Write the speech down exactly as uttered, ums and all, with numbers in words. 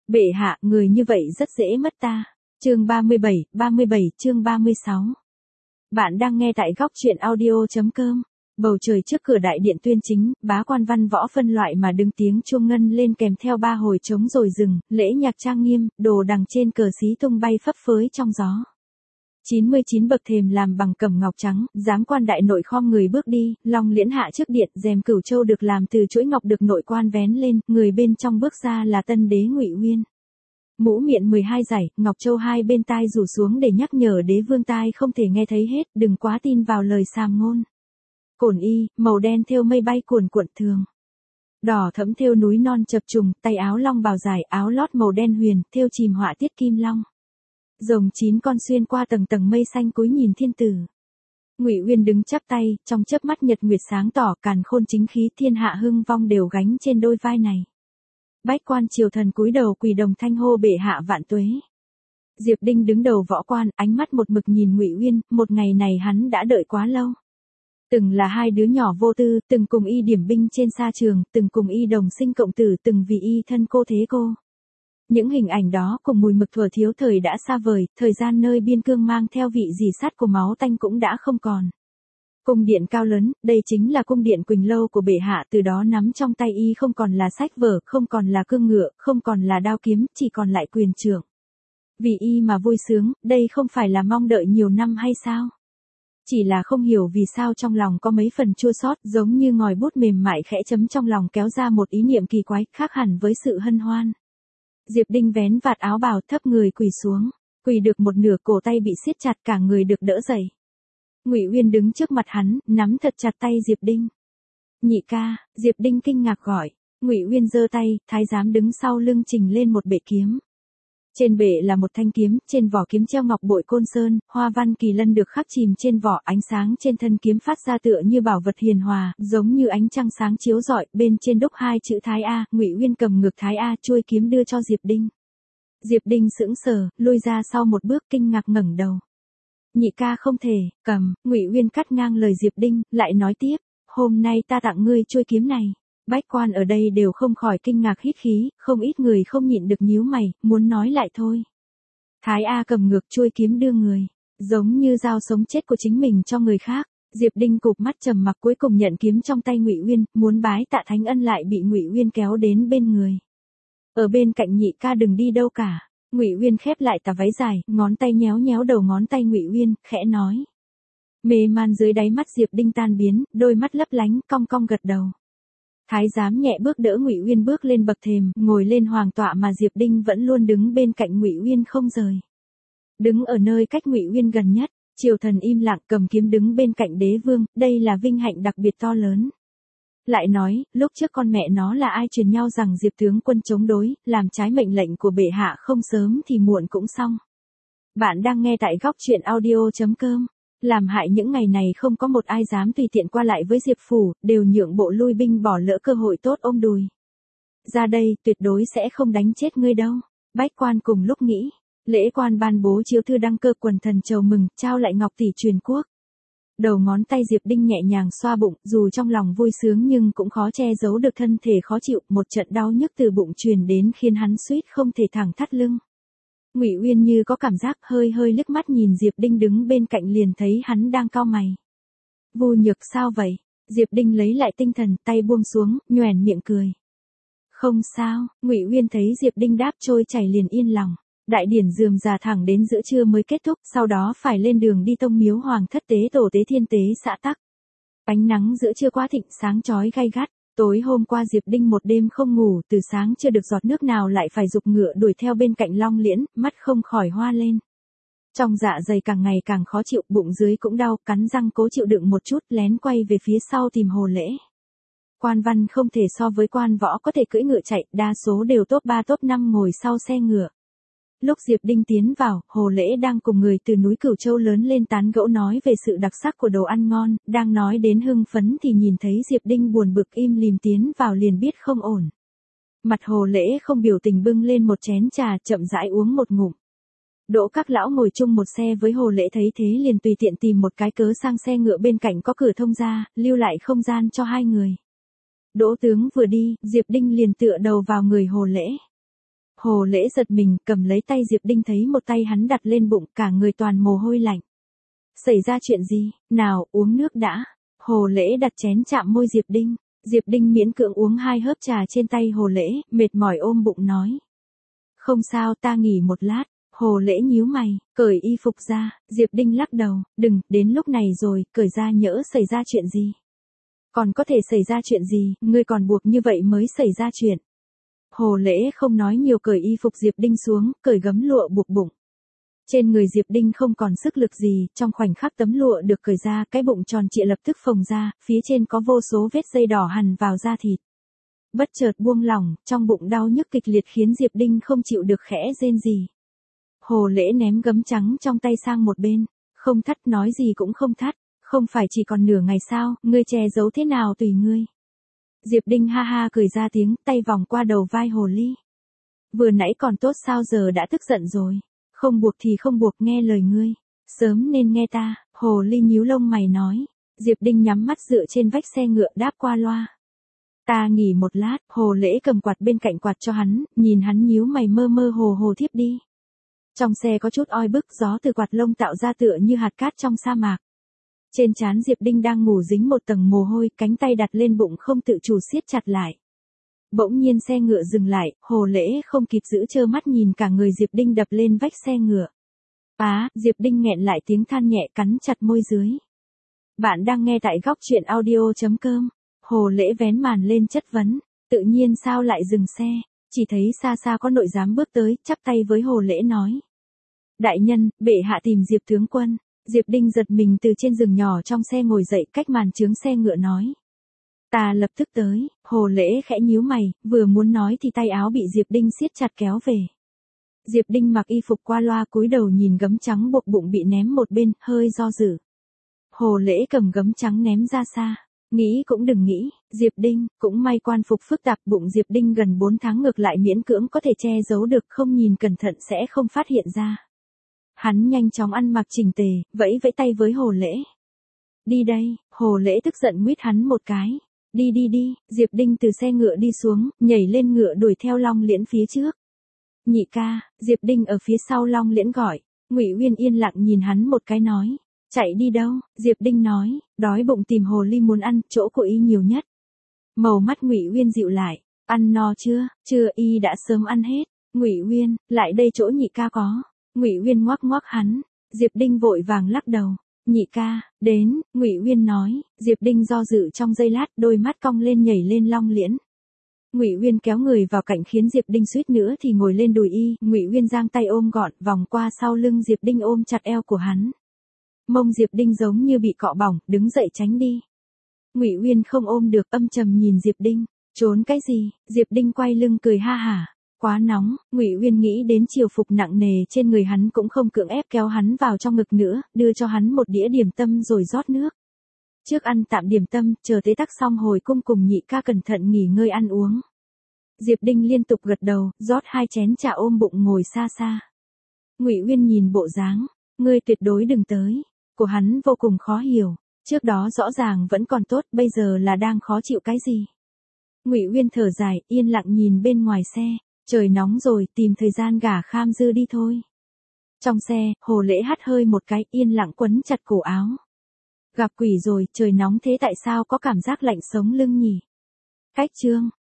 Bệ hạ, người như vậy rất dễ mất ta. Chương ba mươi bảy, ba mươi bảy, chương ba mươi sáu. Bạn đang nghe tại góc truyện audio chấm com. Bầu trời trước cửa đại điện tuyên chính, bá quan văn võ phân loại mà đứng tiếng chuông ngân lên kèm theo ba hồi trống rồi dừng, lễ nhạc trang nghiêm, đồ đằng trên cờ xí tung bay phấp phới trong gió. chín mươi chín bậc thềm làm bằng cẩm ngọc trắng, giám quan đại nội khom người bước đi, long liễn hạ trước điện, rèm cửu châu được làm từ chuỗi ngọc được nội quan vén lên, người bên trong bước ra là tân đế Ngụy Uyên. Mũ miệng mười hai dải, ngọc châu hai bên tai rủ xuống để nhắc nhở đế vương tai không thể nghe thấy hết, đừng quá tin vào lời sàm ngôn. Cổn y, màu đen thêu mây bay cuồn cuộn thường. Đỏ thẫm thêu núi non chập trùng, tay áo long bào dài, áo lót màu đen huyền, thêu chìm họa tiết kim long. Rồng chín con xuyên qua tầng tầng mây xanh cúi nhìn thiên tử. Ngụy Uyên đứng chắp tay, trong chớp mắt nhật nguyệt sáng tỏ, càn khôn chính khí thiên hạ hưng vong đều gánh trên đôi vai này. Bách quan triều thần cúi đầu quỳ đồng thanh hô bệ hạ vạn tuế. Diệp Đinh đứng đầu võ quan, ánh mắt một mực nhìn Ngụy Uyên, một ngày này hắn đã đợi quá lâu. Từng là hai đứa nhỏ vô tư, từng cùng y điểm binh trên sa trường, từng cùng y đồng sinh cộng tử, từng vì y thân cô thế cô. Những hình ảnh đó cùng mùi mực thuở thiếu thời đã xa vời, thời gian nơi biên cương mang theo vị dì sắt của máu tanh cũng đã không còn. Cung điện cao lớn, đây chính là cung điện Quỳnh Lâu của bệ hạ, từ đó nắm trong tay y không còn là sách vở, không còn là cương ngựa, không còn là đao kiếm, chỉ còn lại quyền trưởng. Vì y mà vui sướng, đây không phải là mong đợi nhiều năm hay sao? Chỉ là không hiểu vì sao trong lòng có mấy phần chua xót, giống như ngòi bút mềm mại khẽ chấm trong lòng kéo ra một ý niệm kỳ quái, khác hẳn với sự hân hoan. Diệp Đinh vén vạt áo bào thấp người quỳ xuống, quỳ được một nửa cổ tay bị siết chặt cả người được đỡ dậy. Ngụy Uyên đứng trước mặt hắn, nắm thật chặt tay Diệp Đinh. Nhị ca, Diệp Đinh kinh ngạc gọi. Ngụy Uyên giơ tay, thái giám đứng sau lưng trình lên một bệ kiếm. Trên bệ là một thanh kiếm, trên vỏ kiếm treo ngọc bội côn sơn, hoa văn kỳ lân được khắc chìm trên vỏ, ánh sáng trên thân kiếm phát ra tựa như bảo vật hiền hòa, giống như ánh trăng sáng chiếu rọi, bên trên đúc hai chữ Thái A, Ngụy Uyên cầm ngược Thái A, chuôi kiếm đưa cho Diệp Đinh. Diệp Đinh sững sờ, lui ra sau một bước kinh ngạc ngẩng đầu. Nhị ca không thể, cầm, Ngụy Uyên cắt ngang lời Diệp Đinh, lại nói tiếp, hôm nay ta tặng ngươi chuôi kiếm này. Bách quan ở đây đều không khỏi kinh ngạc hít khí, không ít người không nhịn được nhíu mày, muốn nói lại thôi. Thái A cầm ngược chuôi kiếm đưa người, giống như dao sống chết của chính mình cho người khác. Diệp Đinh cụp mắt trầm mặc cuối cùng nhận kiếm trong tay Ngụy Uyên, muốn bái tạ thánh ân lại bị Ngụy Uyên kéo đến bên người. Ở bên cạnh nhị ca đừng đi đâu cả. Ngụy Uyên khép lại tà váy dài, ngón tay nhéo nhéo đầu ngón tay Ngụy Uyên, khẽ nói. Mê man dưới đáy mắt Diệp Đinh tan biến, đôi mắt lấp lánh, cong cong gật đầu. Thái giám nhẹ bước đỡ Ngụy Uyên bước lên bậc thềm, ngồi lên hoàng tọa mà Diệp Đinh vẫn luôn đứng bên cạnh Ngụy Uyên không rời. Đứng ở nơi cách Ngụy Uyên gần nhất, triều thần im lặng cầm kiếm đứng bên cạnh đế vương, đây là vinh hạnh đặc biệt to lớn. Lại nói, lúc trước con mẹ nó là ai truyền nhau rằng Diệp tướng quân chống đối, làm trái mệnh lệnh của bệ hạ không sớm thì muộn cũng xong. Bạn đang nghe tại góc truyện audio chấm com. Làm hại những ngày này không có một ai dám tùy tiện qua lại với Diệp Phủ, đều nhượng bộ lui binh bỏ lỡ cơ hội tốt ôm đùi. Ra đây, tuyệt đối sẽ không đánh chết ngươi đâu. Bách quan cùng lúc nghĩ, lễ quan ban bố chiếu thư đăng cơ quần thần chầu mừng, trao lại ngọc tỷ truyền quốc. Đầu ngón tay Diệp Đinh nhẹ nhàng xoa bụng, dù trong lòng vui sướng nhưng cũng khó che giấu được thân thể khó chịu, một trận đau nhức từ bụng truyền đến khiến hắn suýt không thể thẳng thắt lưng. Ngụy Uyên như có cảm giác hơi hơi liếc mắt nhìn Diệp Đinh đứng bên cạnh liền thấy hắn đang cau mày. Vu Nhược sao vậy? Diệp Đinh lấy lại tinh thần, tay buông xuống, nhoẻn miệng cười. Không sao, Ngụy Uyên thấy Diệp Đinh đáp trôi chảy liền yên lòng. Đại điển rườm rà thẳng đến giữa trưa mới kết thúc, sau đó phải lên đường đi tông miếu hoàng thất tế tổ tế thiên tế xã tắc. Ánh nắng giữa trưa quá thịnh sáng chói gay gắt. Tối hôm qua Diệp Đinh một đêm không ngủ, từ sáng chưa được giọt nước nào lại phải giục ngựa đuổi theo bên cạnh Long Liễn, mắt không khỏi hoa lên. Trong dạ dày càng ngày càng khó chịu, bụng dưới cũng đau, cắn răng cố chịu đựng một chút, lén quay về phía sau tìm Hồ Lễ. Quan văn không thể so với quan võ có thể cưỡi ngựa chạy, đa số đều top ba top năm ngồi sau xe ngựa. Lúc Diệp Đinh tiến vào, Hồ Lễ đang cùng người từ núi Cửu Châu lớn lên tán gẫu nói về sự đặc sắc của đồ ăn ngon, đang nói đến hưng phấn thì nhìn thấy Diệp Đinh buồn bực im lìm tiến vào liền biết không ổn. Mặt Hồ Lễ không biểu tình bưng lên một chén trà, chậm rãi uống một ngụm. Đỗ Các lão ngồi chung một xe với Hồ Lễ thấy thế liền tùy tiện tìm một cái cớ sang xe ngựa bên cạnh có cửa thông ra, lưu lại không gian cho hai người. Đỗ tướng vừa đi, Diệp Đinh liền tựa đầu vào người Hồ Lễ. Hồ Lễ giật mình, cầm lấy tay Diệp Đinh thấy một tay hắn đặt lên bụng, cả người toàn mồ hôi lạnh. Xảy ra chuyện gì? Nào, uống nước đã. Hồ Lễ đặt chén chạm môi Diệp Đinh. Diệp Đinh miễn cưỡng uống hai hớp trà trên tay Hồ Lễ, mệt mỏi ôm bụng nói. Không sao, ta nghỉ một lát. Hồ Lễ nhíu mày, cởi y phục ra. Diệp Đinh lắc đầu, đừng, đến lúc này rồi, cởi ra nhỡ xảy ra chuyện gì. Còn có thể xảy ra chuyện gì, ngươi còn buộc như vậy mới xảy ra chuyện. Hồ Lễ không nói nhiều, cởi y phục Diệp Đinh xuống, cởi gấm lụa buộc bụng. Trên người Diệp Đinh không còn sức lực gì, trong khoảnh khắc tấm lụa được cởi ra, cái bụng tròn trịa lập tức phồng ra, phía trên có vô số vết dây đỏ hằn vào da thịt. Bất chợt buông lỏng, trong bụng đau nhức kịch liệt khiến Diệp Đinh không chịu được khẽ rên rỉ. Hồ Lễ ném gấm trắng trong tay sang một bên, không thắt, nói gì cũng không thắt, không phải chỉ còn nửa ngày sao, ngươi che giấu thế nào tùy ngươi. Diệp Đinh ha ha cười ra tiếng, tay vòng qua đầu vai Hồ Ly. Vừa nãy còn tốt sao giờ đã tức giận rồi. Không buộc thì không buộc, nghe lời ngươi. Sớm nên nghe ta, Hồ Ly nhíu lông mày nói. Diệp Đinh nhắm mắt dựa trên vách xe ngựa đáp qua loa. Ta nghỉ một lát, Hồ Lễ cầm quạt bên cạnh quạt cho hắn, nhìn hắn nhíu mày mơ mơ hồ hồ thiếp đi. Trong xe có chút oi bức, gió từ quạt lông tạo ra tựa như hạt cát trong sa mạc. Trên trán Diệp Đinh đang ngủ dính một tầng mồ hôi, cánh tay đặt lên bụng không tự chủ siết chặt lại. Bỗng nhiên xe ngựa dừng lại, Hồ Lễ không kịp giữ trơ mắt nhìn cả người Diệp Đinh đập lên vách xe ngựa. Á, Diệp Đinh nghẹn lại tiếng than nhẹ, cắn chặt môi dưới. Bạn đang nghe tại góc truyện audio chấm com. Hồ Lễ vén màn lên chất vấn, tự nhiên sao lại dừng xe, chỉ thấy xa xa có nội giám bước tới, chắp tay với Hồ Lễ nói. Đại nhân, bệ hạ tìm Diệp tướng quân. Diệp Đinh giật mình từ trên giường nhỏ trong xe ngồi dậy, cách màn chướng xe ngựa nói. Ta lập tức tới. Hồ Lễ khẽ nhíu mày, vừa muốn nói thì tay áo bị Diệp Đinh siết chặt kéo về. Diệp Đinh mặc y phục qua loa, cúi đầu nhìn gấm trắng buộc bụng bị ném một bên, hơi do dự. Hồ Lễ cầm gấm trắng ném ra xa. Nghĩ cũng đừng nghĩ, Diệp Đinh, cũng may quan phục phức tạp, bụng Diệp Đinh gần bốn tháng ngược lại miễn cưỡng có thể che giấu được, không nhìn cẩn thận sẽ không phát hiện ra. Hắn nhanh chóng ăn mặc chỉnh tề, vẫy vẫy tay với Hồ Lễ. Đi đây, Hồ Lễ tức giận nguyết hắn một cái. Đi đi đi, Diệp Đinh từ xe ngựa đi xuống, nhảy lên ngựa đuổi theo Long Liễn phía trước. Nhị ca, Diệp Đinh ở phía sau Long Liễn gọi. Ngụy Uyên yên lặng nhìn hắn một cái nói. Chạy đi đâu? Diệp Đinh nói, đói bụng tìm Hồ Ly muốn ăn, chỗ của y nhiều nhất. Màu mắt Ngụy Uyên dịu lại. Ăn no chưa? Chưa, y đã sớm ăn hết. Ngụy Uyên, lại đây chỗ nhị ca có. Ngụy Uyên ngoắc ngoắc hắn. Diệp Đinh vội vàng lắc đầu. Nhị ca, đến, Ngụy Uyên nói. Diệp Đinh do dự trong giây lát, đôi mắt cong lên nhảy lên Long Liễn. Ngụy Uyên kéo người vào cạnh khiến Diệp Đinh suýt nữa thì ngồi lên đùi y. Ngụy Uyên giang tay ôm gọn, vòng qua sau lưng Diệp Đinh ôm chặt eo của hắn. Mông Diệp Đinh giống như bị cọ bỏng, đứng dậy tránh đi. Ngụy Uyên không ôm được, âm trầm nhìn Diệp Đinh. Trốn cái gì? Diệp Đinh quay lưng cười ha hả. Quá nóng, Ngụy Uyên nghĩ đến chiều phục nặng nề trên người hắn cũng không cưỡng ép kéo hắn vào trong ngực nữa, đưa cho hắn một đĩa điểm tâm rồi rót nước. Trước ăn tạm điểm tâm, chờ tế tắc xong hồi cung cùng nhị ca cẩn thận nghỉ ngơi ăn uống. Diệp Đinh liên tục gật đầu, rót hai chén trà ôm bụng ngồi xa xa. Ngụy Uyên nhìn bộ dáng, ngươi tuyệt đối đừng tới, của hắn vô cùng khó hiểu, trước đó rõ ràng vẫn còn tốt, bây giờ là đang khó chịu cái gì. Ngụy Uyên thở dài, yên lặng nhìn bên ngoài xe. Trời nóng rồi, tìm thời gian gả Kham Dư đi thôi. Trong xe, Hồ Lễ hắt hơi một cái, yên lặng quấn chặt cổ áo. Gặp quỷ rồi, trời nóng thế tại sao có cảm giác lạnh sống lưng nhỉ? Cách chương.